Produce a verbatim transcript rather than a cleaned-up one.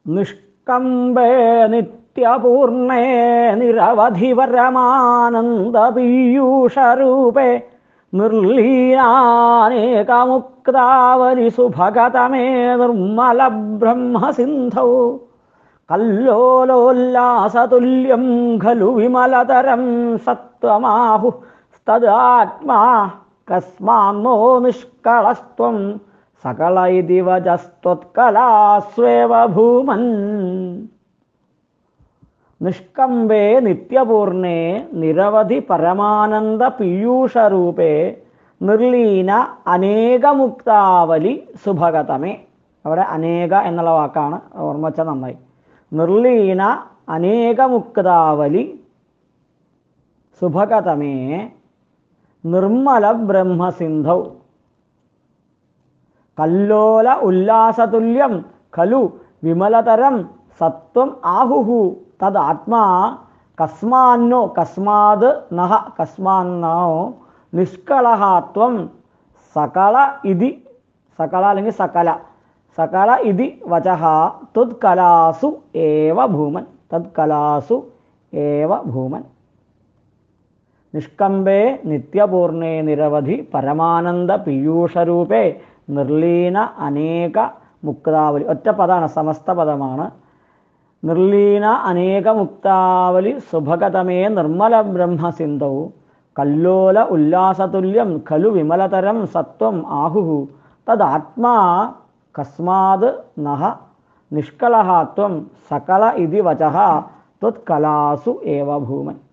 നിഷ്കമ്പേ നിത്യപൂർണേ നിരവധി പരമാനന്ദപീയൂഷരൂപേ നിർലീനാനേകമുക്താവലി സുഭഗതമേ നിർമ്മല ബ്രഹ്മസിന്ധൗ കല്ലോലോല്ലാസതുല്യം ഖലു വിമലതരം സത്വമാഹു തദാത്മാ കസ്മാന്നോ നിഷ്കളസ്ത്വം സകല ഇതി വചസ്ത്വത്കലാസ്വേവ ഭൂമൻ. നിഷ്കമ്പേ നിത്യപൂർണേ നിരവധി പരമാനന്ദ പീയൂഷരൂപേ നിർലീന അനേകമുക്താവലി സുഭഗതമേ. അവിടെ അനേക എന്നുള്ള വാക്കാണ് ഓർമ്മ വെച്ചാൽ നന്നായി. നിർലീന അനേകമുക്താവലി സുഭഗതമേ നിർമ്മല ബ്രഹ്മസിന്ധൗ കല്ലോല ഉല്ലാസതുല്യം ഖലു വിമലതരം സത്വം ആഹുഹു തദ് ആത്മാ കസ്മാന്നോ കസ്മാത് നഹ കസ്മാന്നോ നിഷ്കളഹ ത്വം സകല ഇതി സകല അല്ലെങ്കിൽ സകല സകല ഇതി വചഃ തുത്കലാസു ഏവ ഭൂമൻ തത്കലാസു ഏവ ഭൂമൻ. നിഷ്കമ്പേ നിത്യപൂർണേ നിരവധി പരമാനന്ദ പീയൂഷരൂപേ നിർലീന അനേക മുക്താവലി. ഒറ്റ പദമാണ്, സമസ്ത പദമാണ്. നിർലീന അനേക മുക്താവലി സുഭഗതമേ നിർമ്മല ബ്രഹ്മസിന്ധൗ കല്ലോല ഉല്ലാസതുല്യം ഖലു വിമലതരം സത്വം ആഹുഹു തദാത്മാ കസ്മാത് നഹ നിഷ്കളഹ ത്വം സകല ഇതി വചഃ ത്വത്കലാസു ഏവ ഭൂമൻ.